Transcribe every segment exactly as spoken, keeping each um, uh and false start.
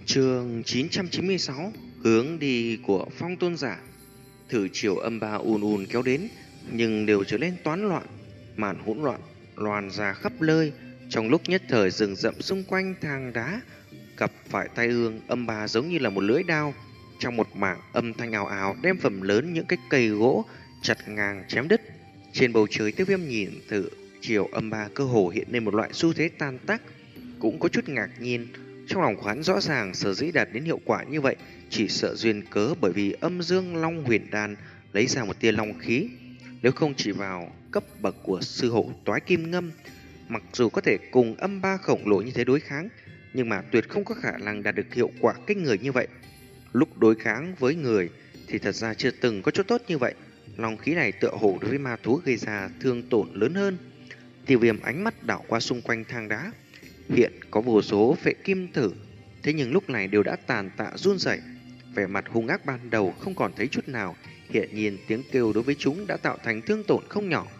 Chương chín trăm chín mươi sáu. Hướng đi của Phong Tôn Giả. Thử chiều âm ba ùn ùn kéo đến, nhưng đều trở nên toán loạn. Màn hỗn loạn loàn ra khắp nơi. Trong lúc nhất thời rừng rậm xung quanh thang đá gặp phải tai ương, âm ba giống như là một lưỡi đao. Trong một mảng âm thanh ào ào đem phần lớn những cái cây gỗ chặt ngang chém đứt. Trên bầu trời, Tiêu Viêm nhìn thử chiều âm ba cơ hồ hiện lên một loại xu thế tan tác, cũng có chút ngạc nhiên. Trong lòng khoán rõ ràng sở dĩ đạt đến hiệu quả như vậy chỉ sợ duyên cớ bởi vì âm dương long huyền đan lấy ra một tia long khí. Nếu không chỉ vào cấp bậc của sư hộ toái kim ngâm, mặc dù có thể cùng âm ba khổng lồ như thế đối kháng, nhưng mà tuyệt không có khả năng đạt được hiệu quả kinh người như vậy. Lúc đối kháng với người thì thật ra chưa từng có chỗ tốt như vậy. Long khí này tựa hồ đối với ma thú gây ra thương tổn lớn hơn. Tiêu Viêm ánh mắt đảo qua xung quanh thang đá. Hiện có vô số phệ kim tử, thế nhưng lúc này đều đã tàn tạ run rẩy, vẻ mặt hung ác ban đầu không còn thấy chút nào. Hiện nhiên tiếng kêu đối với chúng đã tạo thành thương tổn không nhỏ.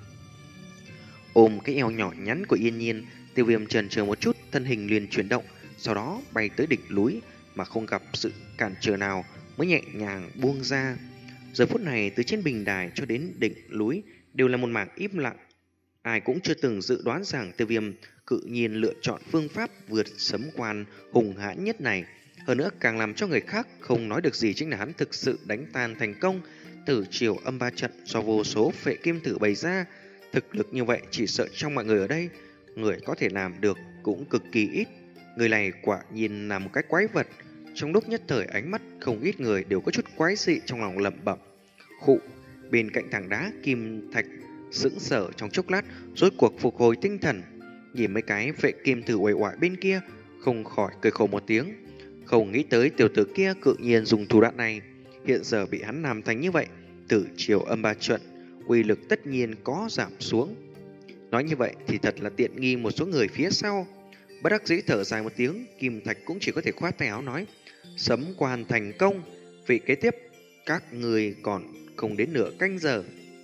Ôm cái eo nhỏ nhắn của Yên Nhiên, Tiêu Viêm chần chờ một chút, thân hình liền chuyển động, sau đó bay tới đỉnh núi mà không gặp sự cản trở nào mới nhẹ nhàng buông ra. Giờ phút này từ trên bình đài cho đến đỉnh núi đều là một mảng im lặng. Ai cũng chưa từng dự đoán rằng Tiêu Viêm cự nhiên lựa chọn phương pháp vượt sấm quan hùng hãn nhất này. Hơn nữa càng làm cho người khác không nói được gì chính là hắn thực sự đánh tan thành công Tử Triều âm ba trận do vô số phệ kim tử bày ra. Thực lực như vậy chỉ sợ trong mọi người ở đây, người có thể làm được cũng cực kỳ ít. Người này quả nhiên là một cái quái vật. Trong lúc nhất thời ánh mắt không ít người đều có chút quái dị trong lòng lẩm bẩm. Khụ, bên cạnh thằng đá kim thạch sững sờ trong chốc lát, rốt cuộc phục hồi tinh thần, nhìn mấy cái vệ kim tử uể oải bên kia, không khỏi cười khổ một tiếng. Không nghĩ tới tiểu tử kia cự nhiên dùng thủ đoạn này, hiện giờ bị hắn làm thành như vậy, Tử Triều âm ba trận uy lực tất nhiên có giảm xuống. Nói như vậy thì thật là tiện nghi một số người phía sau. Bất đắc dĩ thở dài một tiếng, Kim Thạch cũng chỉ có thể khoát tay áo nói: sấm quan thành công, vị kế tiếp các người còn không đến nửa canh giờ.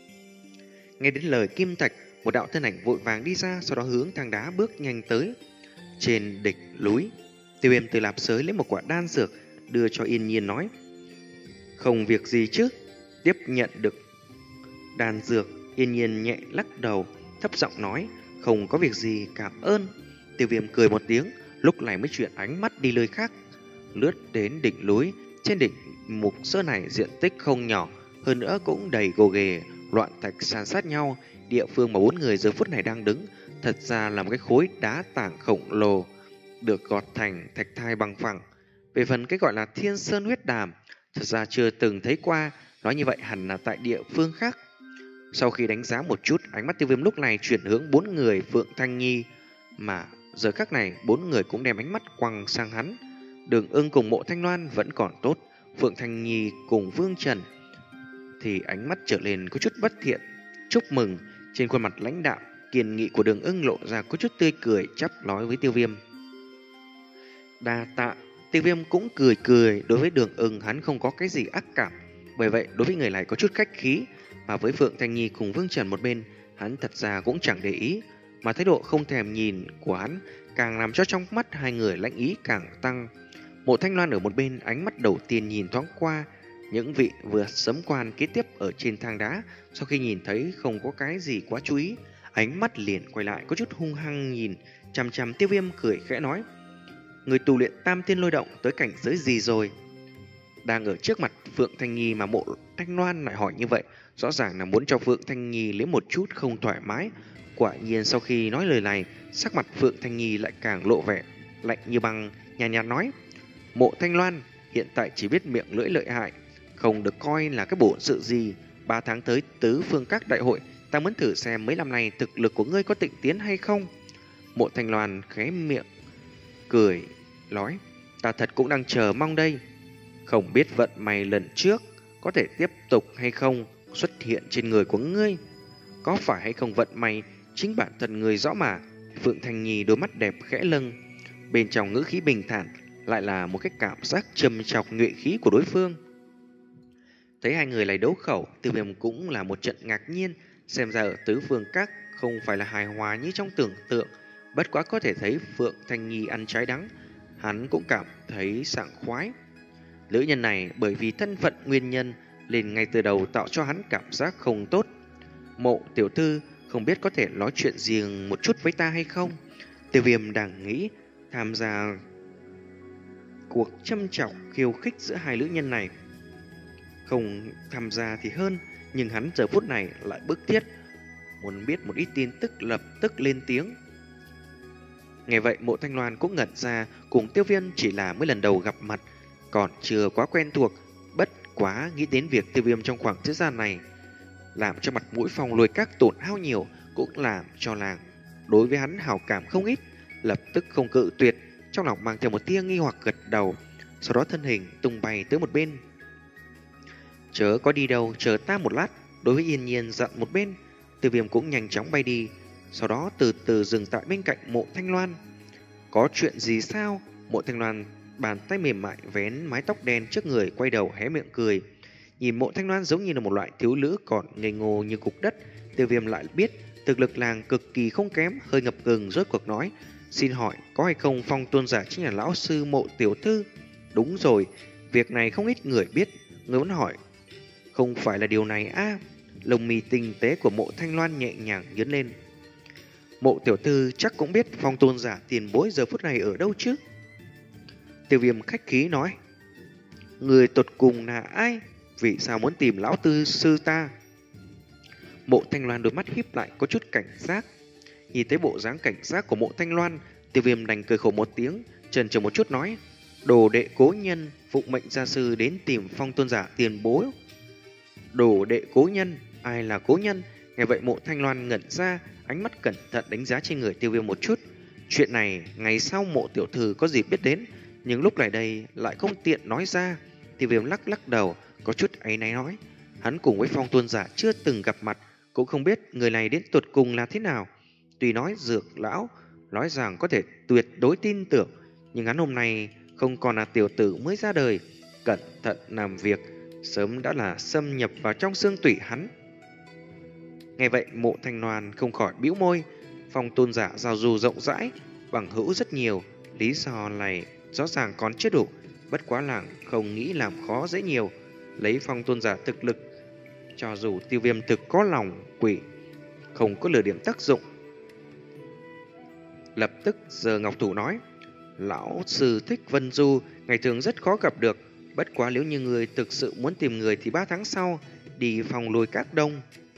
Nghe đến lời Kim Thạch, một đạo thân ảnh vội vàng đi ra, sau đó hướng thang đá bước nhanh tới. Trên đỉnh núi, Tiêu Viêm từ lạp sới lấy một quả đan dược đưa cho Yên Nhiên nói: không việc gì chứ. Tiếp nhận được đan dược, Yên Nhiên nhẹ lắc đầu, thấp giọng nói: không có việc gì, cảm ơn. Tiêu Viêm cười một tiếng, lúc này mới chuyển ánh mắt đi nơi khác, lướt đến đỉnh núi. Trên đỉnh mục sơn này diện tích không nhỏ, hơn nữa cũng đầy gồ ghề, loạn thạch san sát nhau. Địa phương mà bốn người giờ phút này đang đứng thật ra là một cái khối đá tảng khổng lồ được gọt thành thạch thai bằng phẳng. Về phần cái gọi là Thiên Sơn huyết đàm, thật ra chưa từng thấy qua, nói như vậy hẳn là tại địa phương khác. Sau khi đánh giá một chút, ánh mắt Tiêu Viêm lúc này chuyển hướng bốn người Phượng Thanh Nhi, mà giờ khắc này bốn người cũng đem ánh mắt quăng sang hắn. Đường Ưng cùng Mộ Thanh Loan vẫn còn tốt, Phượng Thanh Nhi cùng Vương Trần thì ánh mắt trở lên có chút bất thiện. Chúc mừng, trên khuôn mặt lãnh đạm kiên nghị của Đường Ưng lộ ra có chút tươi cười, chắp nói với Tiêu Viêm: đa tạ. Tiêu Viêm cũng cười cười, đối với Đường Ưng hắn không có cái gì ác cảm, bởi vậy đối với người này có chút khách khí. Mà với Phượng Thanh Nhi cùng Vương Trần một bên, hắn thật ra cũng chẳng để ý, mà thái độ không thèm nhìn của hắn càng làm cho trong mắt hai người lãnh ý càng tăng. Mộ Thanh Loan ở một bên, ánh mắt đầu tiên nhìn thoáng qua những vị vừa sấm quan kế tiếp ở trên thang đá, sau khi nhìn thấy không có cái gì quá chú ý, ánh mắt liền quay lại có chút hung hăng nhìn chằm chằm Tiêu Viêm, cười khẽ nói: người tu luyện tam thiên lôi động tới cảnh giới gì rồi? Đang ở trước mặt Phượng Thanh Nhi mà Mộ Thanh Loan lại hỏi như vậy, rõ ràng là muốn cho Phượng Thanh Nhi lấy một chút không thoải mái. Quả nhiên sau khi nói lời này, sắc mặt Phượng Thanh Nhi lại càng lộ vẻ lạnh như băng, nhàn nhạt nói: Mộ Thanh Loan hiện tại chỉ biết miệng lưỡi lợi hại, không được coi là cái bổn sự gì. Ba tháng tới tứ phương các đại hội, ta muốn thử xem mấy năm nay thực lực của ngươi có tịnh tiến hay không. Mộ Thanh Loan khẽ miệng cười nói: ta thật cũng đang chờ mong đây. Không biết vận may lần trước có thể tiếp tục hay không xuất hiện trên người của ngươi. Có phải hay không vận may chính bản thân người rõ mà. Phượng Thanh Nhi đôi mắt đẹp khẽ lâng, bên trong ngữ khí bình thản lại là một cái cảm giác châm chọc nhuệ khí của đối phương. Thấy hai người này đấu khẩu, Tiêu Viêm cũng là một trận ngạc nhiên. Xem ra ở tứ phương các không phải là hài hòa như trong tưởng tượng. Bất quá có thể thấy Phượng Thanh Nhi ăn trái đắng, hắn cũng cảm thấy sảng khoái. Nữ nhân này bởi vì thân phận nguyên nhân nên ngay từ đầu tạo cho hắn cảm giác không tốt. Mộ tiểu thư không biết có thể nói chuyện riêng một chút với ta hay không? Tiêu Viêm đang nghĩ tham gia cuộc châm chọc khiêu khích giữa hai nữ nhân này. Không tham gia thì hơn, nhưng hắn giờ phút này lại bức thiết muốn biết một ít tin tức, lập tức lên tiếng. Nghe vậy Mộ Thanh Loan cũng ngẩn ra, cùng Tiêu Viêm chỉ là mới lần đầu gặp mặt, còn chưa quá quen thuộc. Bất quá nghĩ đến việc Tiêu Viêm trong khoảng thời gian này làm cho mặt mũi Phong Lôi Các tổn hao nhiều, cũng làm cho làng đối với hắn hảo cảm không ít, lập tức không cự tuyệt, trong lòng mang theo một tia nghi hoặc gật đầu, sau đó thân hình tung bay tới một bên. Chớ có đi đâu, chờ ta một lát. Đối với Yên Nhiên dặn một bên, Tiêu Viêm cũng nhanh chóng bay đi, sau đó từ từ dừng tại bên cạnh Mộ Thanh Loan. Có chuyện gì sao? Mộ Thanh Loan bàn tay mềm mại vén mái tóc đen trước người, quay đầu hé miệng cười. Nhìn Mộ Thanh Loan giống như là một loại thiếu nữ còn ngây ngô như cục đất. Tiêu Viêm lại biết thực lực làng cực kỳ không kém, hơi ngập ngừng rốt cuộc nói: xin hỏi có hay không Phong tôn giả chính là lão sư Mộ tiểu thư? Đúng rồi, việc này không ít người biết. Người muốn hỏi không phải là điều này à? Lông mi tinh tế của Mộ Thanh Loan nhẹ nhàng nhướng lên. Mộ tiểu thư chắc cũng biết Phong tôn giả tiền bối giờ phút này ở đâu chứ? Tiêu Viêm khách khí nói: người tột cùng là ai? Vì sao muốn tìm lão tư sư ta? Mộ Thanh Loan đôi mắt híp lại có chút cảnh giác. Nhìn thấy bộ dáng cảnh giác của Mộ Thanh Loan, Tiêu Viêm đành cười khổ một tiếng, chần chờ một chút nói: đồ đệ cố nhân phụng mệnh gia sư đến tìm Phong tôn giả tiền bối. Đồ đệ cố nhân? Ai là cố nhân? Nghe vậy Mộ Thanh Loan ngẩn ra, ánh mắt cẩn thận đánh giá trên người Tiêu Viêm một chút. Chuyện này ngày sau Mộ tiểu thư có dịp biết đến, nhưng lúc này đây lại không tiện nói ra. Tiêu Viêm lắc lắc đầu, có chút áy náy nói: hắn cùng với Phong tôn giả chưa từng gặp mặt, cũng không biết người này đến tuột cùng là thế nào. Tuy nói dược lão nói rằng có thể tuyệt đối tin tưởng, nhưng hắn hôm nay không còn là tiểu tử mới ra đời, cẩn thận làm việc sớm đã là xâm nhập vào trong xương tủy hắn. Nghe vậy Mộ Thanh Loan không khỏi bĩu môi. Phong tôn giả giao du rộng rãi, bằng hữu rất nhiều, lý do này rõ ràng còn chưa đủ, bất quá làng không nghĩ làm khó dễ nhiều. Lấy Phong tôn giả thực lực, cho dù Tiêu Viêm thực có lòng quỷ, không có lừa điểm tác dụng. Lập tức giờ Ngọc Thủ nói: lão sư thích Vân Du, ngày thường rất khó gặp được, bất quá nếu như người thực sự muốn tìm người thì ba tháng sau đi Phòng Lôi Các Đông.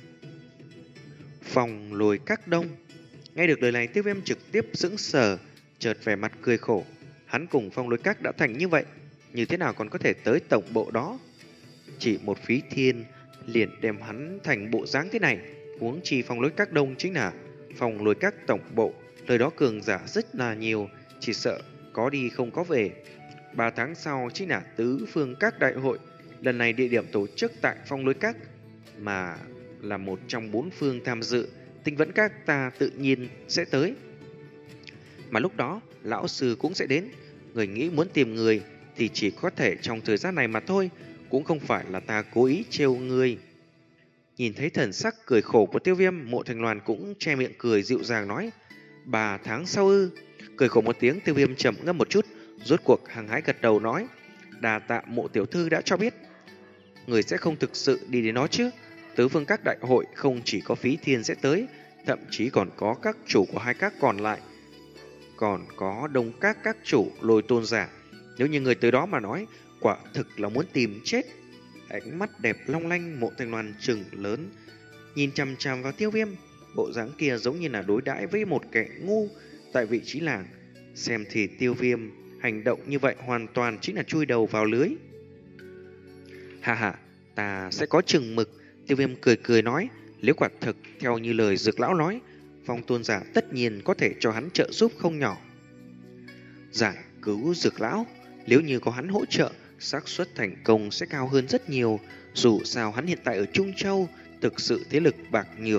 Phòng Lôi Các Đông? Nghe được lời này Tiêu Viêm trực tiếp sững sờ, chợt vẻ mặt cười khổ. Hắn cùng Phong Lôi Các đã thành như vậy, như thế nào còn có thể tới tổng bộ đó? Chỉ một phí thiên liền đem hắn thành bộ dáng thế này, huống chi Phong Lôi Các Đông chính là Phong Lôi Các tổng bộ, nơi đó cường giả rất là nhiều, chỉ sợ có đi không có về. Ba tháng sau chính là tứ phương các đại hội, lần này địa điểm tổ chức tại Phong Lôi Các, mà là một trong bốn phương tham dự, Tinh Vẫn Các ta tự nhiên sẽ tới. Mà lúc đó lão sư cũng sẽ đến. Người nghĩ muốn tìm người thì chỉ có thể trong thời gian này mà thôi, cũng không phải là ta cố ý trêu người. Nhìn thấy thần sắc cười khổ của Tiêu Viêm, Mộ Thanh Loan cũng che miệng cười dịu dàng nói: ba tháng sau ư? Cười khổ một tiếng, Tiêu Viêm trầm ngâm một chút, rốt cuộc hăng hái gật đầu nói: đà tạ Mộ tiểu thư đã cho biết. Người sẽ không thực sự đi đến nó chứ? Tứ phương các đại hội không chỉ có phí thiên sẽ tới, thậm chí còn có các chủ của hai các còn lại, còn có đông các các chủ Lôi tôn giả. Nếu như người tới đó mà nói, quả thực là muốn tìm chết. Ánh mắt đẹp long lanh Mộ Thanh Loan trừng lớn, nhìn chằm chằm vào Tiêu Viêm, bộ dáng kia giống như là đối đãi với một kẻ ngu tại vị trí làng. Xem thì Tiêu Viêm hành động như vậy hoàn toàn chính là chui đầu vào lưới. Hà hà, ta sẽ có chừng mực. Tiêu Viêm cười cười nói: nếu quả thực theo như lời Dược lão nói, Phong tôn giả tất nhiên có thể cho hắn trợ giúp không nhỏ. Giải cứu Dược lão, nếu như có hắn hỗ trợ, xác suất thành công sẽ cao hơn rất nhiều. Dù sao hắn hiện tại ở Trung Châu, thực sự thế lực bạc nhược.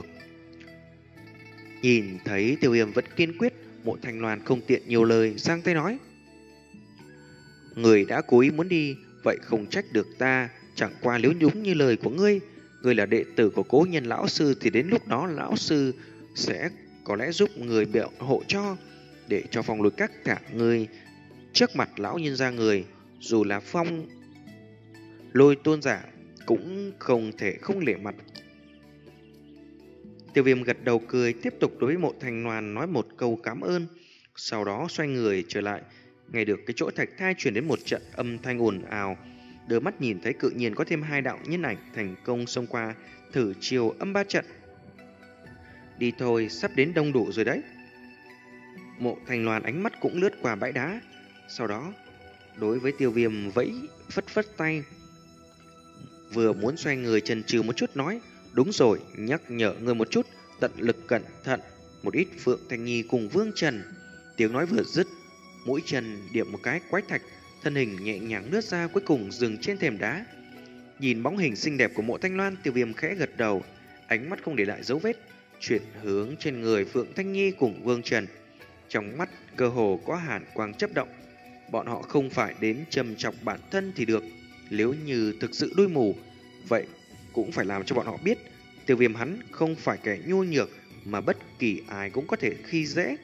Nhìn thấy Tiêu Viêm vẫn kiên quyết, Mộ Thanh Loan không tiện nhiều lời, giang tay nói: người đã cố ý muốn đi, vậy không trách được ta. Chẳng qua nếu đúng như lời của ngươi, ngươi là đệ tử của cố nhân lão sư, thì đến lúc đó lão sư sẽ có lẽ giúp người biện hộ cho, để cho Phong Lôi Các thả ngươi trước mặt lão nhân gia người, dù là Phong Lôi tôn giả cũng không thể không lệ mặt. Tiêu Viêm gật đầu cười, tiếp tục đối với Mộ Thanh Loan nói một câu cảm ơn, sau đó xoay người trở lại. Nghe được cái chỗ thạch thai truyền đến một trận âm thanh ồn ào, đưa mắt nhìn thấy cự nhiên có thêm hai đạo nhân ảnh thành công xông qua thử chiều âm ba trận. Đi thôi, sắp đến đông đủ rồi đấy. Mộ Thanh Loan ánh mắt cũng lướt qua bãi đá, sau đó đối với Tiêu Viêm vẫy phất phất tay, vừa muốn xoay người chần chừ một chút nói: đúng rồi, nhắc nhở người một chút, tận lực cẩn thận một ít. Phượng Thanh Nhi cùng Vương Trần. Tiếng nói vừa dứt, mũi chân điểm một cái quái thạch, thân hình nhẹ nhàng lướt ra, cuối cùng dừng trên thềm đá. Nhìn bóng hình xinh đẹp của Mộ Thanh Loan, Tiêu Viêm khẽ gật đầu, ánh mắt không để lại dấu vết, chuyển hướng trên người Phượng Thanh Nhi cùng Vương Trần. Trong mắt cơ hồ có hàn quang chớp động. Bọn họ không phải đến châm chọc bản thân thì được, nếu như thực sự đuôi mù, vậy cũng phải làm cho bọn họ biết Tiêu Viêm hắn không phải kẻ nhu nhược mà bất kỳ ai cũng có thể khi dễ.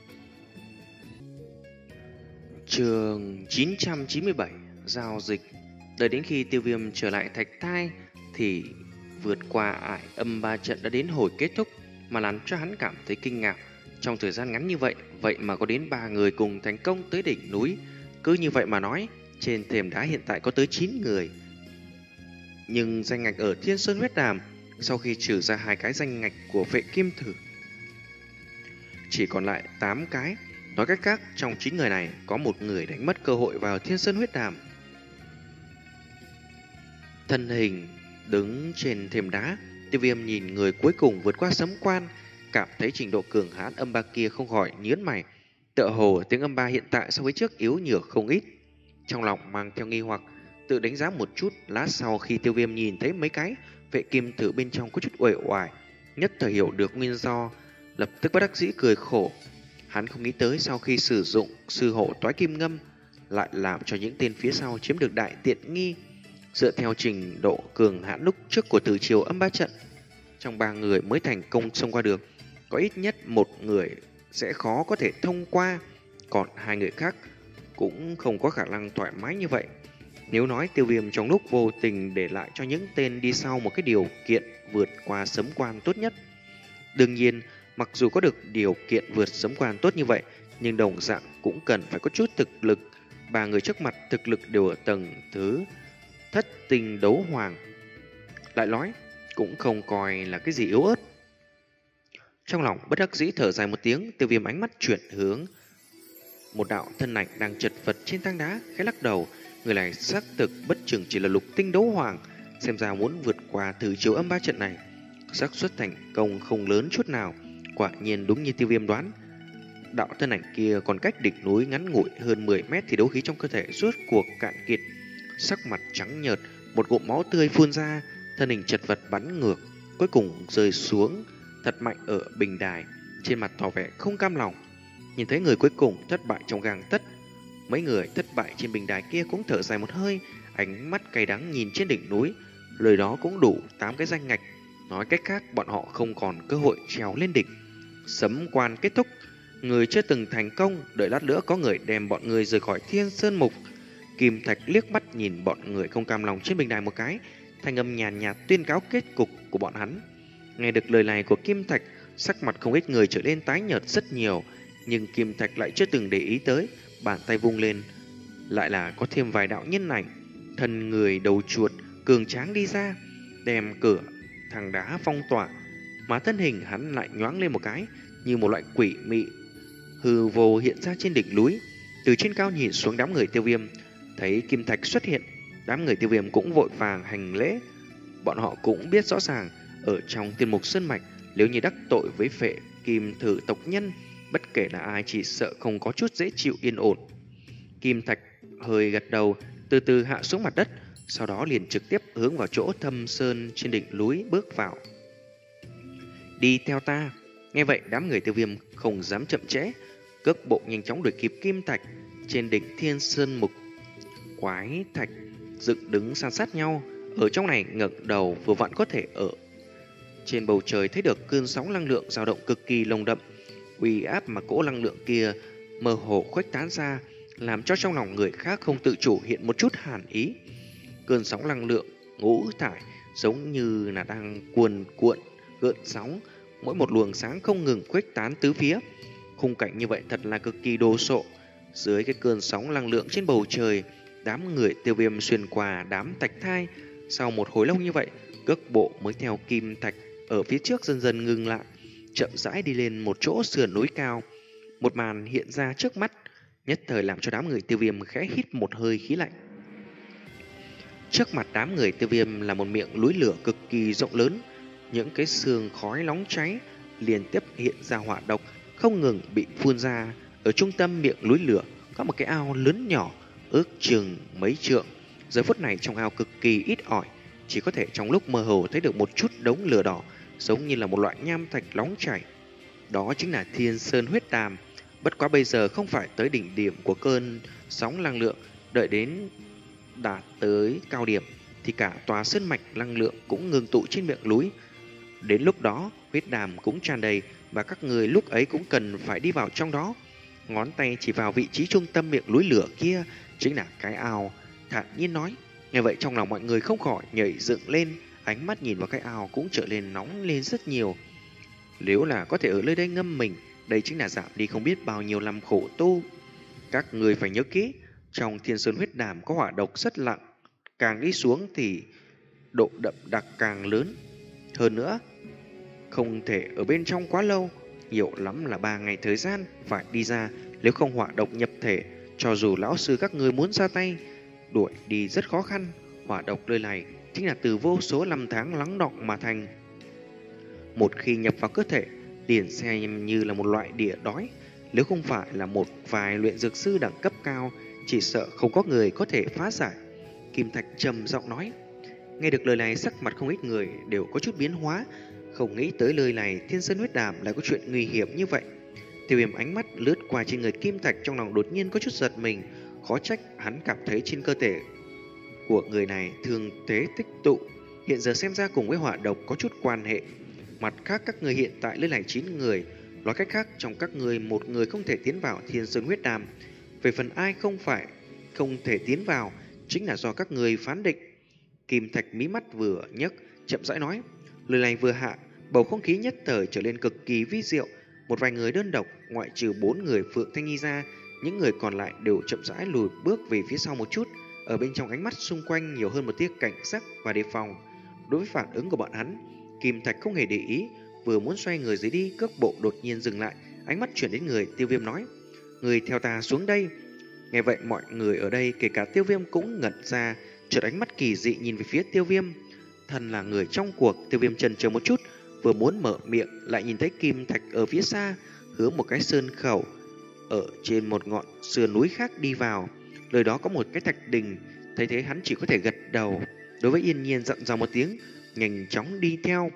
Chương chín trăm chín mươi bảy, giao dịch. Đợi đến khi Tiêu Viêm trở lại thạch thai thì vượt qua ải âm ba trận đã đến hồi kết thúc, mà làm cho hắn cảm thấy kinh ngạc. Trong thời gian ngắn như vậy, vậy mà có đến ba người cùng thành công tới đỉnh núi. Cứ như vậy mà nói, trên thềm đá hiện tại có tới chín người. Nhưng danh ngạch ở Thiên Sơn Huyết Đàm, sau khi trừ ra hai cái danh ngạch của Vệ Kim Thử, chỉ còn lại tám cái. Nói cách khác, trong chín người này có một người đánh mất cơ hội vào Thiên Sơn Huyết Đàm. Thân hình đứng trên thềm đá, Tiêu Viêm nhìn người cuối cùng vượt qua sấm quan, cảm thấy trình độ cường hãn âm ba kia không khỏi nhướng mày. Tựa hồ tiếng âm ba hiện tại so với trước yếu nhược không ít. Trong lòng mang theo nghi hoặc, tự đánh giá một chút. Lát sau khi Tiêu Viêm nhìn thấy mấy cái Vệ Kim Thử bên trong có chút uể oải, nhất thời hiểu được nguyên do, lập tức bất đắc dĩ cười khổ. Hắn không nghĩ tới sau khi sử dụng sư hộ toái kim ngâm lại làm cho những tên phía sau chiếm được đại tiện nghi. Dựa theo trình độ cường hãn lúc trước của Từ Triều âm ba trận, trong ba người mới thành công xông qua được, có ít nhất một người sẽ khó có thể thông qua, còn hai người khác cũng không có khả năng thoải mái như vậy. Nếu nói Tiêu Viêm trong lúc vô tình để lại cho những tên đi sau một cái điều kiện vượt qua sấm quan tốt nhất, đương nhiên mặc dù có được điều kiện vượt sấm quan tốt như vậy, nhưng đồng dạng cũng cần phải có chút thực lực. Ba người trước mặt thực lực đều ở tầng thứ thất tinh đấu hoàng, lại nói cũng không coi là cái gì yếu ớt. Trong lòng bất đắc dĩ thở dài một tiếng, Tiêu Viêm ánh mắt chuyển hướng một đạo thân ảnh đang chật vật trên tảng đá, khẽ lắc đầu. Người này xác thực bất chừng chỉ là lục tinh đấu hoàng, xem ra muốn vượt qua thử chiếu âm ba trận này, xác suất thành công không lớn chút nào. Quả nhiên đúng như Tiêu Viêm đoán, đạo thân ảnh kia còn cách đỉnh núi ngắn ngủi hơn mười mét thì đấu khí trong cơ thể rốt cuộc cạn kiệt, sắc mặt trắng nhợt, một ngụm máu tươi phun ra, thân hình chật vật bắn ngược, cuối cùng rơi xuống thật mạnh ở bình đài, trên mặt tỏ vẻ không cam lòng. Nhìn thấy người cuối cùng thất bại trong gang tấc, mấy người thất bại trên bình đài kia cũng thở dài một hơi, ánh mắt cay đắng nhìn trên đỉnh núi. Lời đó cũng đủ tám cái danh ngạch, nói cách khác bọn họ không còn cơ hội trèo lên đỉnh. Sấm quan kết thúc, người chưa từng thành công, đợi lát nữa có người đem bọn người rời khỏi Thiên Sơn Mục. Kim Thạch liếc mắt nhìn bọn người không cam lòng trên bình đài một cái, thanh âm nhàn nhạt, nhạt tuyên cáo kết cục của bọn hắn. Nghe được lời này của Kim Thạch, sắc mặt không ít người trở nên tái nhợt rất nhiều, nhưng Kim Thạch lại chưa từng để ý tới, bàn tay vung lên, lại là có thêm vài đạo nhân ảnh, thân người đầu chuột cường tráng đi ra, đem cửa thang đá phong tỏa, mà thân hình hắn lại nhoáng lên một cái, như một loại quỷ mị hư vô hiện ra trên đỉnh núi. Từ trên cao nhìn xuống đám người Tiêu Viêm, thấy Kim Thạch xuất hiện, đám người Tiêu Viêm cũng vội vàng hành lễ. Bọn họ cũng biết rõ ràng, ở trong Tiên Mục Sơn Mạch, nếu như đắc tội với Vệ Kim Thử tộc nhân, bất kể là ai chỉ sợ không có chút dễ chịu yên ổn. Kim Thạch hơi gật đầu, từ từ hạ xuống mặt đất, sau đó liền trực tiếp hướng vào chỗ thâm sơn trên đỉnh núi bước vào. Đi theo ta. Nghe vậy đám người Tiêu Viêm không dám chậm trễ, cước bộ nhanh chóng đuổi kịp Kim Thạch. Trên đỉnh Thiên Sơn Mục, quái thạch dựng đứng san sát nhau, ở trong này ngẩng đầu vừa vặn có thể ở trên bầu trời thấy được cơn sóng năng lượng dao động cực kỳ nồng đậm. Uy áp mà cỗ năng lượng kia mơ hồ khuếch tán ra, làm cho trong lòng người khác không tự chủ hiện một chút hàn ý. Cơn sóng năng lượng ngũ thải giống như là đang cuồn cuộn gợn sóng, mỗi một luồng sáng không ngừng khuếch tán tứ phía. Khung cảnh như vậy thật là cực kỳ đồ sộ. Dưới cái cơn sóng năng lượng trên bầu trời, đám người Tiêu Viêm xuyên qua đám thạch thai. Sau một hồi lâu như vậy, cước bộ mới theo kim thạch ở phía trước dần dần ngừng lại, chậm rãi đi lên một chỗ sườn núi cao. Một màn hiện ra trước mắt, nhất thời làm cho đám người Tiêu Viêm khẽ hít một hơi khí lạnh. Trước mặt đám người Tiêu Viêm là một miệng núi lửa cực kỳ rộng lớn, những cái sương khói nóng cháy liên tiếp hiện ra hỏa độc không ngừng bị phun ra. Ở trung tâm miệng núi lửa có một cái ao lớn nhỏ, ước chừng mấy trượng. Giờ phút này trong ao cực kỳ ít ỏi, chỉ có thể trong lúc mơ hồ thấy được một chút đống lửa đỏ, giống như là một loại nham thạch nóng chảy. Đó chính là Thiên Sơn huyết đàm. Bất quá bây giờ không phải tới đỉnh điểm của cơn sóng năng lượng, đợi đến đạt tới cao điểm thì cả tòa sơn mạch năng lượng cũng ngừng tụ trên miệng núi. Đến lúc đó huyết đàm cũng tràn đầy, và các người lúc ấy cũng cần phải đi vào trong đó. Ngón tay chỉ vào vị trí trung tâm miệng núi lửa kia, chính là cái ao, thản nhiên nói. Nghe vậy trong lòng mọi người không khỏi nhảy dựng lên, ánh mắt nhìn vào cái ao cũng trở nên nóng lên rất nhiều. Nếu là có thể ở nơi đây ngâm mình, đây chính là giảm đi không biết bao nhiêu năm khổ tu. Các người phải nhớ kỹ, trong Thiên Sơn huyết đàm có hỏa độc rất nặng, càng đi xuống thì độ đậm đặc càng lớn. Hơn nữa, không thể ở bên trong quá lâu, nhiều lắm là ba ngày thời gian phải đi ra. Nếu không hỏa độc nhập thể, cho dù lão sư các người muốn ra tay đuổi đi rất khó khăn. Hỏa độc nơi này chính là từ vô số năm tháng lắng đọng mà thành. Một khi nhập vào cơ thể, liền xem như là một loại địa đói. Nếu không phải là một vài luyện dược sư đẳng cấp cao, chỉ sợ không có người có thể phá giải. Kim Thạch trầm giọng nói. Nghe được lời này, sắc mặt không ít người đều có chút biến hóa. Không nghĩ tới lời này Thiên Sơn huyết đàm lại có chuyện nguy hiểm như vậy. Tiêu Viêm ánh mắt lướt qua trên người Kim Thạch, trong lòng đột nhiên có chút giật mình. Khó trách hắn cảm thấy trên cơ thể của người này thương thế tích tụ, hiện giờ xem ra cùng với hỏa độc có chút quan hệ. Mặt khác các người hiện tại lên này chín người, nói cách khác trong các người một người không thể tiến vào Thiên Sơn huyết đàm. Về phần ai không phải không thể tiến vào, chính là do các người phán định. Kim Thạch mí mắt vừa nhấc, chậm rãi nói. Lời này vừa hạ, bầu không khí nhất thời trở nên cực kỳ vi diệu. Một vài người đơn độc, ngoại trừ bốn người Phượng Thanh Nhi ra, những người còn lại đều chậm rãi lùi bước về phía sau một chút. Ở bên trong ánh mắt xung quanh nhiều hơn một tia cảnh giác và đề phòng. Đối với phản ứng của bọn hắn, Kim Thạch không hề để ý, vừa muốn xoay người dưới đi, cước bộ đột nhiên dừng lại, ánh mắt chuyển đến người Tiêu Viêm nói. Người theo ta xuống đây. Nghe vậy mọi người ở đây kể cả Tiêu Viêm cũng ngẩn ra, chợt ánh mắt kỳ dị nhìn về phía Tiêu Viêm. Thân là người trong cuộc, Tiêu Viêm chần chờ một chút, vừa muốn mở miệng lại nhìn thấy Kim Thạch ở phía xa hướng một cái sơn khẩu ở trên một ngọn sườn núi khác đi vào. Nơi đó có một cái thạch đình, thấy thế hắn chỉ có thể gật đầu. Đối với Yên Nhiên dặn dò một tiếng, nhanh chóng đi theo.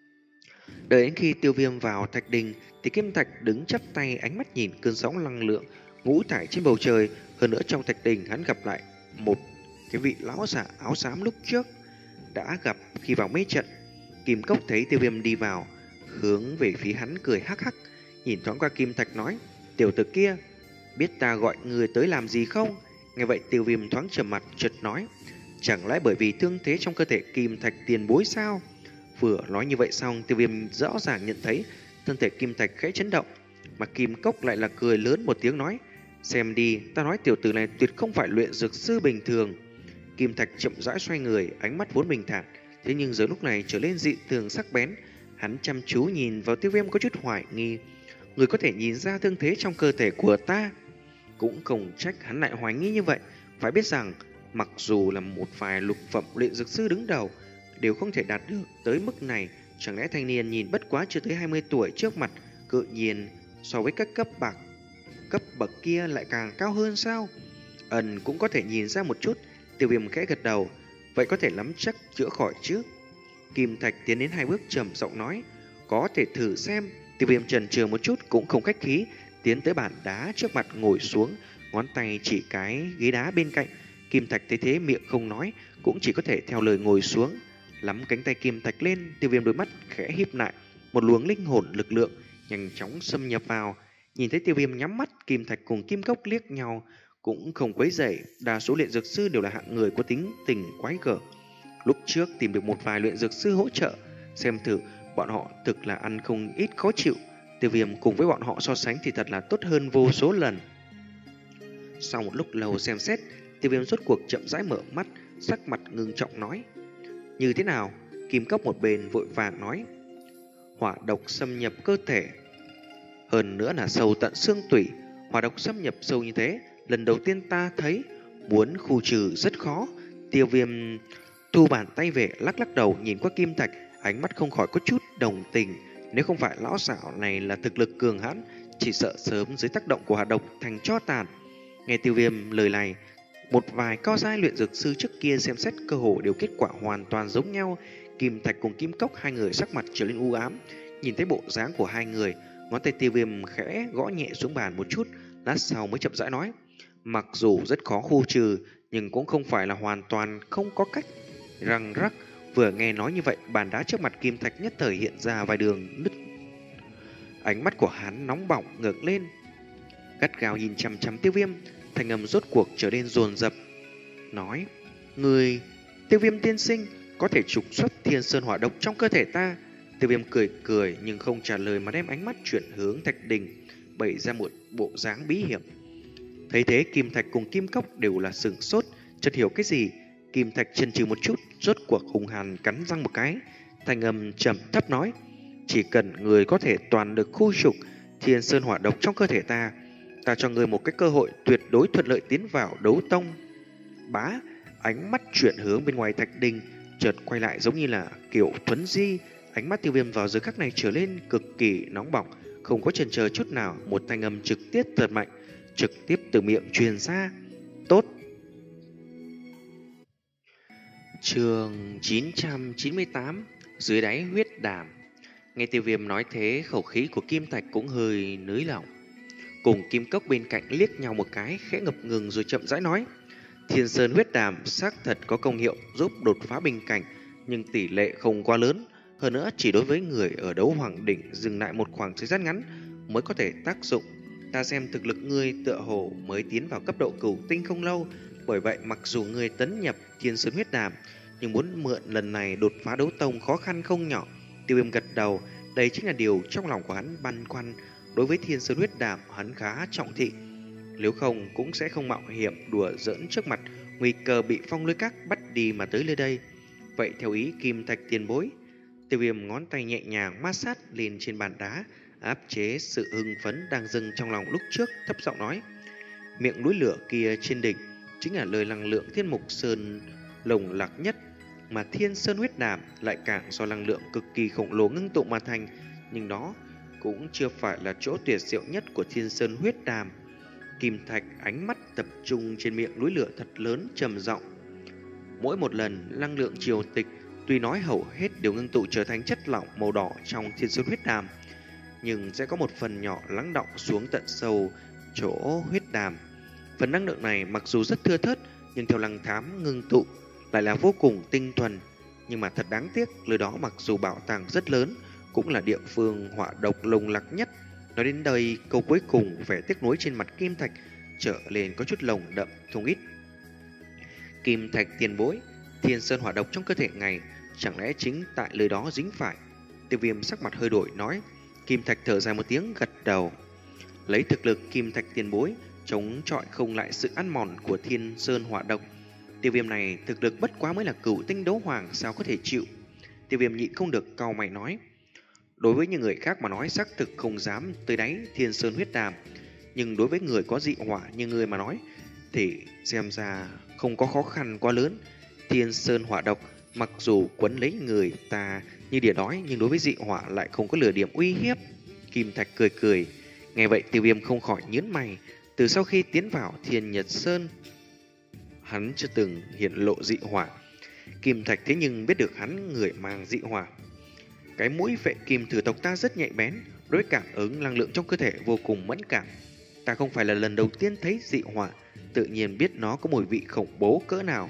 Đợi đến khi Tiêu Viêm vào thạch đình thì Kim Thạch đứng chắp tay, ánh mắt nhìn cơn sóng năng lượng ngũ thải trên bầu trời. Hơn nữa trong thạch đình hắn gặp lại một cái vị lão giả áo xám lúc trước đã gặp khi vào mê trận. Kim Cốc thấy Tiêu Viêm đi vào, hướng về phía hắn cười hắc hắc, nhìn thoáng qua Kim Thạch nói. Tiểu tử kia, biết ta gọi người tới làm gì không? Nghe vậy Tiêu Viêm thoáng trầm mặt, chợt nói. Chẳng lẽ bởi vì thương thế trong cơ thể Kim Thạch tiền bối sao? Vừa nói như vậy xong, Tiêu Viêm rõ ràng nhận thấy thân thể Kim Thạch khẽ chấn động, mà Kim Cốc lại là cười lớn một tiếng nói. Xem đi, ta nói tiểu tử này tuyệt không phải luyện dược sư bình thường. Kim Thạch chậm rãi xoay người, ánh mắt vốn bình thản, thế nhưng giờ lúc này trở lên dị thường sắc bén. Hắn chăm chú nhìn vào Tiêu Viêm có chút hoài nghi. Người có thể nhìn ra thương thế trong cơ thể của ta? Cũng không trách hắn lại hoài nghi như vậy. Phải biết rằng, mặc dù là một vài lục phẩm luyện dược sư đứng đầu đều không thể đạt được tới mức này, chẳng lẽ thanh niên nhìn bất quá chưa tới hai mươi tuổi trước mặt cự nhiên so với các cấp bậc cấp bậc kia lại càng cao hơn sao? Ẩn cũng có thể nhìn ra một chút. Tiêu Viêm khẽ gật đầu. Vậy có thể nắm chắc chữa khỏi chứ? Kim Thạch tiến đến hai bước trầm giọng nói. Có thể thử xem. Tiêu Viêm chần chừ một chút cũng không khách khí, tiến tới bàn đá trước mặt ngồi xuống, ngón tay chỉ cái ghế đá bên cạnh. Kim Thạch thấy thế miệng không nói, cũng chỉ có thể theo lời ngồi xuống. Lắm cánh tay Kim Thạch lên, Tiêu Viêm đôi mắt khẽ híp lại, một luồng linh hồn lực lượng nhanh chóng xâm nhập vào. Nhìn thấy Tiêu Viêm nhắm mắt, Kim Thạch cùng Kim Cốc liếc nhau, cũng không quấy rầy. Đa số luyện dược sư đều là hạng người có tính tình quái gở. Lúc trước tìm được một vài luyện dược sư hỗ trợ, xem thử bọn họ thực là ăn không ít khó chịu. Tiêu Viêm cùng với bọn họ so sánh thì thật là tốt hơn vô số lần. Sau một lúc lâu xem xét, Tiêu Viêm rốt cuộc chậm rãi mở mắt, sắc mặt ngưng trọng nói: như thế nào? Kim Cốc một bên vội vàng nói: hỏa độc xâm nhập cơ thể, hơn nữa là sâu tận xương tủy. Hỏa độc xâm nhập sâu như thế, lần đầu tiên ta thấy, muốn khu trừ rất khó. Tiêu Viêm thu bàn tay về, lắc lắc đầu nhìn qua Kim Thạch, ánh mắt không khỏi có chút đồng tình. Nếu không phải lão xảo này là thực lực cường hãn, chỉ sợ sớm dưới tác động của hỏa độc thành tro tàn. Nghe Tiêu Viêm lời này, một vài cao giai luyện dược sư trước kia xem xét cơ hồ đều kết quả hoàn toàn giống nhau. Kim Thạch cùng Kim Cốc hai người sắc mặt trở nên u ám. Nhìn thấy bộ dáng của hai người, ngón tay Tiêu Viêm khẽ gõ nhẹ xuống bàn một chút, lát sau mới chậm rãi nói: mặc dù rất khó khu trừ, nhưng cũng không phải là hoàn toàn không có cách. Răng rắc. Vừa nghe nói như vậy, bàn đá trước mặt Kim Thạch nhất thời hiện ra vài đường nứt. Ánh mắt của hắn nóng bỏng ngược lên, gắt gao nhìn chằm chằm Tiêu Viêm, thanh âm rốt cuộc trở nên dồn dập, nói: người, Tiêu Viêm tiên sinh, có thể trục xuất thiên sơn hỏa độc trong cơ thể ta. Tiêu Viêm cười cười nhưng không trả lời mà đem ánh mắt chuyển hướng Thạch Đình, bày ra một bộ dáng bí hiểm. Thấy thế, Kim Thạch cùng Kim Cốc đều là sửng sốt, chợt hiểu cái gì. Kim Thạch chần chừ một chút, rốt cuộc hung hàn cắn răng một cái, thanh âm trầm thấp nói: chỉ cần người có thể toàn được khu trục thiên sơn hỏa độc trong cơ thể ta, ta cho người một cái cơ hội tuyệt đối thuận lợi tiến vào đấu tông. Bá, ánh mắt chuyển hướng bên ngoài Thạch Đình, chợt quay lại giống như là kiểu thuấn di. Ánh mắt Tiêu Viêm vào giờ khắc này trở lên cực kỳ nóng bỏng, không có chần chờ chút nào, một thanh âm trực tiếp thật mạnh trực tiếp từ miệng truyền ra: tốt. Chương chín trăm chín mươi tám, dưới đáy huyết đàm. Nghe Tiêu Viêm nói thế, khẩu khí của Kim Thạch cũng hơi nới lỏng, cùng Kim Cốc bên cạnh liếc nhau một cái, khẽ ngập ngừng rồi chậm rãi nói: Thiên Sơn huyết đàm xác thật có công hiệu giúp đột phá bình cảnh, nhưng tỷ lệ không quá lớn, hơn nữa chỉ đối với người ở đấu hoàng đỉnh dừng lại một khoảng thời gian ngắn mới có thể tác dụng. Ta xem thực lực ngươi tựa hồ mới tiến vào cấp độ cửu tinh không lâu, bởi vậy mặc dù ngươi tấn nhập Thiên Sơn huyết đàm, nhưng muốn mượn lần này đột phá đấu tông khó khăn không nhỏ. Tiêu Viêm gật đầu, đây chính là điều trong lòng của hắn băn khoăn. Đối với Thiên Sơn huyết đàm hắn khá trọng thị, nếu không cũng sẽ không mạo hiểm đùa giỡn trước mặt nguy cơ bị phong lôi các bắt đi mà tới nơi đây. Vậy theo ý Kim Thạch tiền bối. Tiêu Viêm ngón tay nhẹ nhàng mát sát lên trên bàn đá, áp chế sự hưng phấn đang dâng trong lòng lúc trước, thấp giọng nói: miệng núi lửa kia trên đỉnh chính là lời năng lượng thiên mục sơn lồng lạc nhất, mà Thiên Sơn huyết đàm lại càng do năng lượng cực kỳ khổng lồ ngưng tụ mà thành, nhưng đó cũng chưa phải là chỗ tuyệt diệu nhất của Thiên Sơn huyết đàm. Kim Thạch ánh mắt tập trung trên miệng núi lửa thật lớn, trầm giọng: mỗi một lần năng lượng triều tịch tuy nói hầu hết đều ngưng tụ trở thành chất lỏng màu đỏ trong Thiên Sơn huyết đàm, nhưng sẽ có một phần nhỏ lắng đọng xuống tận sâu chỗ huyết đàm. Phần năng lượng này mặc dù rất thưa thớt, nhưng theo lăng thám ngưng tụ lại là vô cùng tinh thuần. Nhưng mà thật đáng tiếc, nơi đó mặc dù bảo tàng rất lớn, cũng là địa phương hỏa độc lồng lặc nhất. Nói đến đây, câu cuối cùng vẻ tiếc nuối trên mặt Kim Thạch trở lên có chút lồng đậm không ít. Kim Thạch tiền bối, Thiên Sơn hỏa độc trong cơ thể ngài chẳng lẽ chính tại nơi đó dính phải? Tiêu Viêm sắc mặt hơi đổi nói. Kim Thạch thở dài một tiếng gật đầu. Lấy thực lực Kim Thạch tiền bối chống chọi không lại sự ăn mòn của Thiên Sơn hỏa độc. Tiêu Viêm này thực lực bất quá mới là cửu tinh đấu hoàng, sao có thể chịu? Tiêu Viêm nhịn không được cau mày nói. Đối với những người khác mà nói xác thực không dám tới đáy Thiên Sơn huyết đàm, nhưng đối với người có dị hỏa như người mà nói thì xem ra không có khó khăn quá lớn. Thiên Sơn hỏa độc mặc dù quấn lấy người ta như đỉa đói, nhưng đối với dị hỏa lại không có lửa điểm uy hiếp. Kim Thạch cười cười. Nghe vậy Tiêu Viêm không khỏi nhướng mày. Từ sau khi tiến vào Thiên Nhật Sơn, hắn chưa từng hiện lộ dị hỏa. Kim Thạch thế nhưng biết được hắn người mang dị hỏa. Cái mũi vệ kim thử tộc ta rất nhạy bén, đối cảm ứng năng lượng trong cơ thể vô cùng mẫn cảm. Ta không phải là lần đầu tiên thấy dị hỏa, tự nhiên biết nó có mùi vị khủng bố cỡ nào.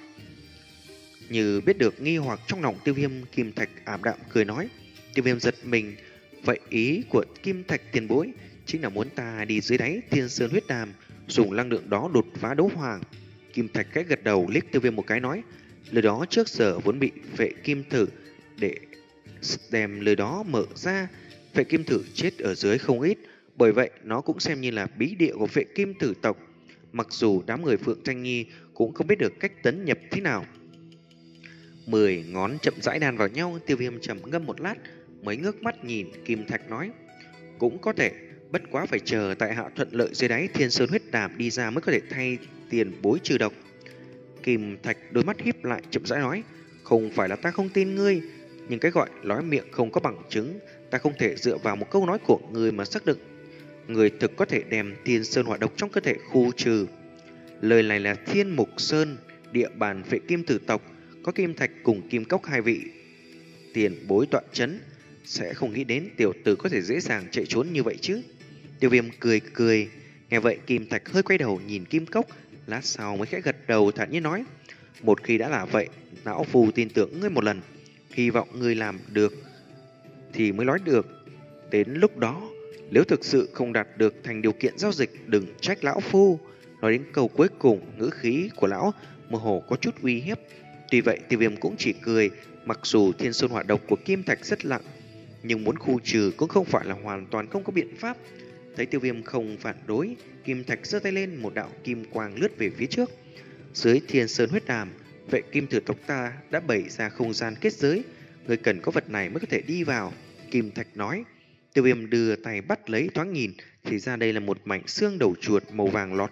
Như biết được nghi hoặc trong lòng Tiêu Viêm, Kim Thạch ảm đạm cười nói. Tiêu Viêm giật mình. Vậy ý của Kim Thạch tiền bối chính là muốn ta đi dưới đáy Thiên Sơn huyết đàm dùng năng lượng đó đột phá đấu hoàng. Kim Thạch khẽ gật đầu liếc Tiêu Viêm một cái nói, lời đó trước giờ vốn bị Vệ Kim Thử để đem lời đó mở ra. Vệ Kim Thử chết ở dưới không ít, bởi vậy nó cũng xem như là bí địa của Vệ Kim Thử tộc. Mặc dù đám người Phượng Thanh Nhi cũng không biết được cách tấn nhập thế nào. Mười ngón chậm rãi đan vào nhau. Tiêu Viêm trầm ngâm một lát mới ngước mắt nhìn Kim Thạch nói, cũng có thể, bất quá phải chờ tại hạ thuận lợi dưới đáy Thiên Sơn huyết đàm đi ra mới có thể thay tiền bối trừ độc. Kim Thạch đôi mắt híp lại chậm rãi nói, không phải là ta không tin ngươi, nhưng cái gọi nói miệng không có bằng chứng, ta không thể dựa vào một câu nói của ngươi mà xác định người thực có thể đem Thiên Sơn hỏa độc trong cơ thể khu trừ. Lời này là Thiên Mục Sơn, địa bàn Vệ Kim Tử tộc, có Kim Thạch cùng Kim Cốc hai vị tiền bối tọa chấn, sẽ không nghĩ đến tiểu tử có thể dễ dàng chạy trốn như vậy chứ. Tiêu Viêm cười cười, nghe vậy Kim Thạch hơi quay đầu nhìn Kim Cốc, lát sau mới khẽ gật đầu thản nhiên nói, một khi đã là vậy, lão phù tin tưởng ngươi một lần, hy vọng ngươi làm được thì mới nói được. Đến lúc đó, nếu thực sự không đạt được thành điều kiện giao dịch, đừng trách lão phu. Nói đến câu cuối cùng, ngữ khí của lão mơ hồ có chút uy hiếp. Tuy vậy, Tiêu Viêm cũng chỉ cười, mặc dù Thiên Sơn hỏa độc của Kim Thạch rất nặng, nhưng muốn khu trừ cũng không phải là hoàn toàn không có biện pháp. Thấy Tiêu Viêm không phản đối, Kim Thạch giơ tay lên, một đạo kim quang lướt về phía trước. Dưới Thiên Sơn huyết đàm, Vệ Kim Thử tộc ta đã bày ra không gian kết giới, người cần có vật này mới có thể đi vào. Kim Thạch nói. Tiêu Viêm đưa tay bắt lấy thoáng nhìn, thì ra đây là một mảnh xương đầu chuột màu vàng lọt.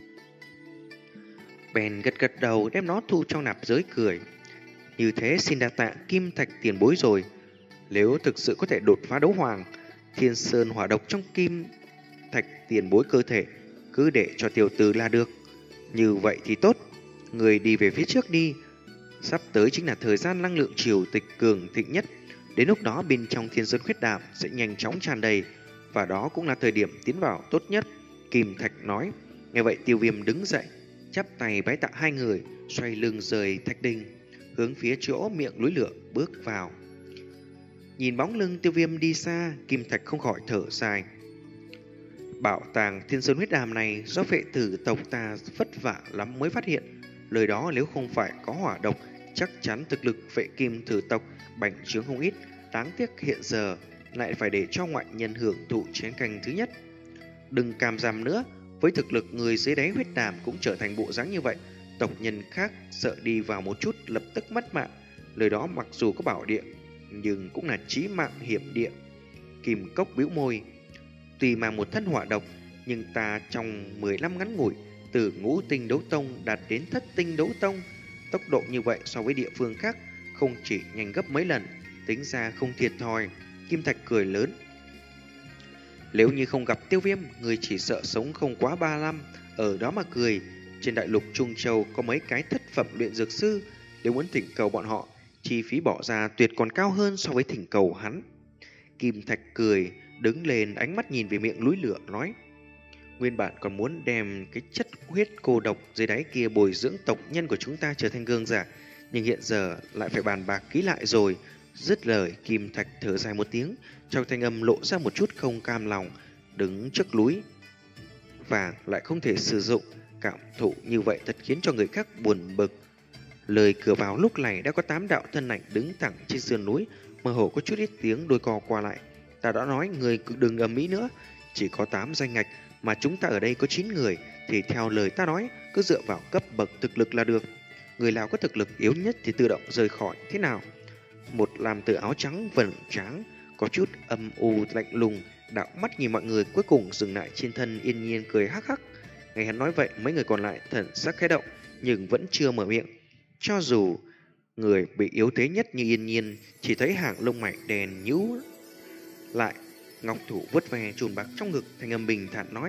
Bèn gật gật đầu đem nó thu trong nạp giới cười. Như thế xin đa tạ Kim Thạch tiền bối rồi. Nếu thực sự có thể đột phá đấu hoàng, Thiên Sơn hỏa độc trong Kim Thạch tiền bối cơ thể, cứ để cho tiểu tử là được. Như vậy thì tốt, người đi về phía trước đi. Sắp tới chính là thời gian năng lượng triều tịch cường thịnh nhất. Đến lúc đó bên trong Thiên Sơn huyết đàm sẽ nhanh chóng tràn đầy, và đó cũng là thời điểm tiến vào tốt nhất. Kim Thạch nói. Nghe vậy Tiêu Viêm đứng dậy, chắp tay bái tạ hai người, xoay lưng rời thạch đình, hướng phía chỗ miệng núi lửa bước vào. Nhìn bóng lưng Tiêu Viêm đi xa, Kim Thạch không khỏi thở dài. Bảo tàng Thiên Sơn huyết đàm này do Vệ tử tộc ta vất vả lắm mới phát hiện. Lời đó nếu không phải có hỏa độc, chắc chắn thực lực Vệ Kim Thử tộc bành trướng không ít. Đáng tiếc hiện giờ lại phải để cho ngoại nhân hưởng thụ chén canh thứ nhất. Đừng cam giảm nữa, với thực lực người dưới đáy huyết đàm cũng trở thành bộ dáng như vậy, tộc nhân khác sợ đi vào một chút lập tức mất mạng. Lời đó mặc dù có bảo địa, nhưng cũng là chí mạng hiểm địa. Kim Cốc bĩu môi. Tuy mang một thân hỏa độc, nhưng ta trong mười năm ngắn ngủi, từ ngũ tinh đấu tông đạt đến thất tinh đấu tông. Tốc độ như vậy so với địa phương khác không chỉ nhanh gấp mấy lần, tính ra không thiệt thòi. Kim Thạch cười lớn. Nếu như không gặp Tiêu Viêm, người chỉ sợ sống không quá ba năm, ở đó mà cười. Trên đại lục Trung Châu có mấy cái thất phẩm luyện dược sư, nếu muốn thỉnh cầu bọn họ, chi phí bỏ ra tuyệt còn cao hơn so với thỉnh cầu hắn. Kim Thạch cười, đứng lên, ánh mắt nhìn về miệng núi lửa, nói. Nguyên bản còn muốn đem cái chất huyết cô độc dưới đáy kia bồi dưỡng tộc nhân của chúng ta trở thành gương giả, nhưng hiện giờ lại phải bàn bạc kỹ lại rồi. Dứt lời, Kim Thạch thở dài một tiếng, trong thanh âm lộ ra một chút không cam lòng. Đứng trước núi vàng lại không thể sử dụng, cảm thụ như vậy thật khiến cho người khác buồn bực. Lời cửa vào lúc này đã có tám đạo thân ảnh đứng thẳng trên sườn núi, mơ hồ có chút ít tiếng đôi co qua lại. Ta đã nói người cứ đừng ầm ĩ nữa, chỉ có tám danh ngạch mà chúng ta ở đây có chín người, thì theo lời ta nói cứ dựa vào cấp bậc thực lực là được. Người nào có thực lực yếu nhất thì tự động rời khỏi, thế nào? Một làm từ áo trắng vầng trắng có chút âm u lạnh lùng đạo mắt nhìn mọi người, cuối cùng dừng lại trên thân Yên Nhiên cười hắc hắc. Nghe hắn nói vậy, mấy người còn lại thần sắc khẽ động nhưng vẫn chưa mở miệng. Cho dù người bị yếu thế nhất như Yên Nhiên chỉ thấy hàng lông mày đèn nhũ lại, ngọc thủ vuốt ve chùm bạc trong ngực, thanh âm bình thản nói.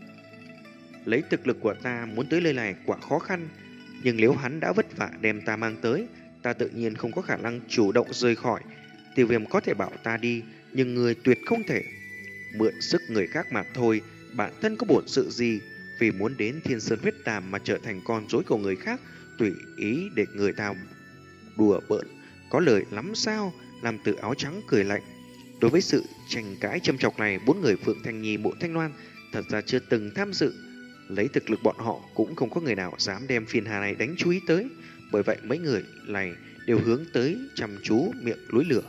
Lấy thực lực của ta muốn tới nơi này quả khó khăn, nhưng nếu hắn đã vất vả đem ta mang tới, ta tự nhiên không có khả năng chủ động rời khỏi. Tiêu Viêm có thể bảo ta đi, nhưng người tuyệt không thể. Mượn sức người khác mà thôi, bản thân có bổn sự gì, vì muốn đến Thiên Sơn huyết đàm mà trở thành con rối của người khác, tùy ý để người ta đùa bỡn, có lời lắm sao? Làm từ áo trắng cười lạnh. Đối với sự tranh cãi châm chọc này, bốn người Phượng Thanh Nhi, Mộ Thanh Loan thật ra chưa từng tham dự. Lấy thực lực bọn họ cũng không có người nào dám đem phiền hà này đánh chú ý tới. Bởi vậy mấy người này đều hướng tới chăm chú miệng núi lửa.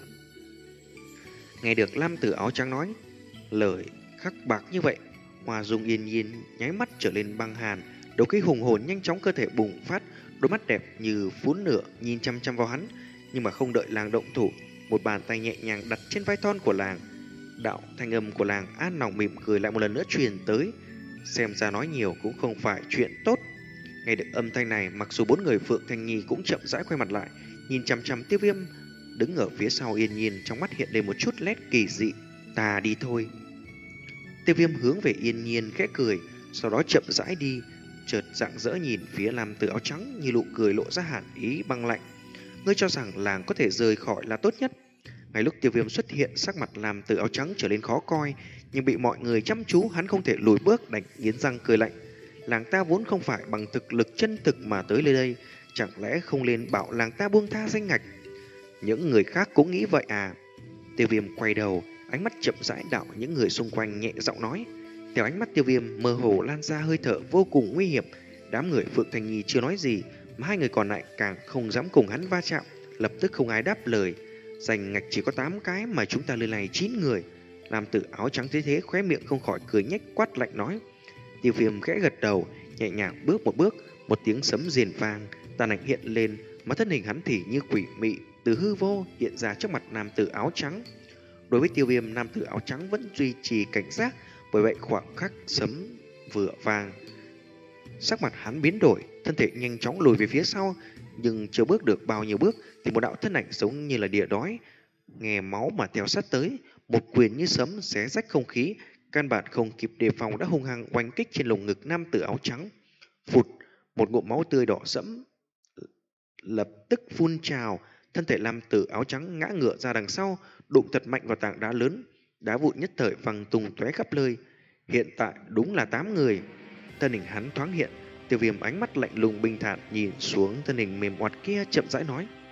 Nghe được Lam Tử áo trắng nói lời khắc bạc như vậy, Hoa Dung yên nhiên nháy mắt trở lên băng hàn, đấu khí hùng hồn nhanh chóng cơ thể bùng phát, đôi mắt đẹp như phún lửa nhìn chăm chăm vào hắn. Nhưng mà không đợi làng động thủ, một bàn tay nhẹ nhàng đặt trên vai thon của làng. Đạo thanh âm của làng an lòng mỉm cười lại một lần nữa truyền tới. Xem ra nói nhiều cũng không phải chuyện tốt. Nghe được âm thanh này, mặc dù bốn người Phượng Thanh Nhi cũng chậm rãi quay mặt lại, nhìn chăm chăm Tiêu Viêm đứng ở phía sau yên nhiên, trong mắt hiện lên một chút nét kỳ dị. Ta đi thôi. Tiêu Viêm hướng về yên nhiên khẽ cười, sau đó chậm rãi đi, chợt rạng rỡ nhìn phía Lam Tử áo trắng, như nụ cười lộ ra hàn ý băng lạnh. Ngươi cho rằng làng có thể rời khỏi là tốt nhất. Ngay lúc Tiêu Viêm xuất hiện, sắc mặt Lam Tử áo trắng trở nên khó coi, nhưng bị mọi người chăm chú, hắn không thể lùi bước, đành nghiến răng cười lạnh. Làng ta vốn không phải bằng thực lực chân thực mà tới nơi đây, chẳng lẽ không nên bảo làng ta buông tha danh ngạch? Những người khác cũng nghĩ vậy à? Tiêu Viêm quay đầu, ánh mắt chậm rãi đảo những người xung quanh, nhẹ giọng nói. Theo ánh mắt Tiêu Viêm mơ hồ lan ra hơi thở vô cùng nguy hiểm. Đám người Phượng Thanh Nhi chưa nói gì, mà hai người còn lại càng không dám cùng hắn va chạm, lập tức không ai đáp lời. Danh ngạch chỉ có tám cái mà chúng ta lên này chín người. Lam Tử áo trắng thế thế khóe miệng không khỏi cười nhếch, quát lạnh nói. Tiêu Viêm khẽ gật đầu, nhẹ nhàng bước một bước, một tiếng sấm rền vang, tàn ảnh hiện lên, mà thân hình hắn thì như quỷ mị từ hư vô hiện ra trước mặt nam tử áo trắng. Đối với Tiêu Viêm, nam tử áo trắng vẫn duy trì cảnh giác, bởi vậy khoảng khắc sấm vừa vang, sắc mặt hắn biến đổi, thân thể nhanh chóng lùi về phía sau, nhưng chưa bước được bao nhiêu bước thì một đạo thân ảnh giống như là địa đói nghe máu mà theo sát tới, một quyền như sấm xé rách không khí, căn bản không kịp đề phòng đã hung hăng oanh kích trên lồng ngực nam tử áo trắng. Phụt, một ngụm máu tươi đỏ sẫm lập tức phun trào, thân thể nam tử áo trắng ngã ngửa ra đằng sau, đụng thật mạnh vào tảng đá lớn, đá vụn nhất thời văng tung tóe khắp nơi. Hiện tại đúng là tám người. Thân hình hắn thoáng hiện, Tiêu Viêm ánh mắt lạnh lùng bình thản nhìn xuống thân hình mềm oặt kia, chậm rãi nói.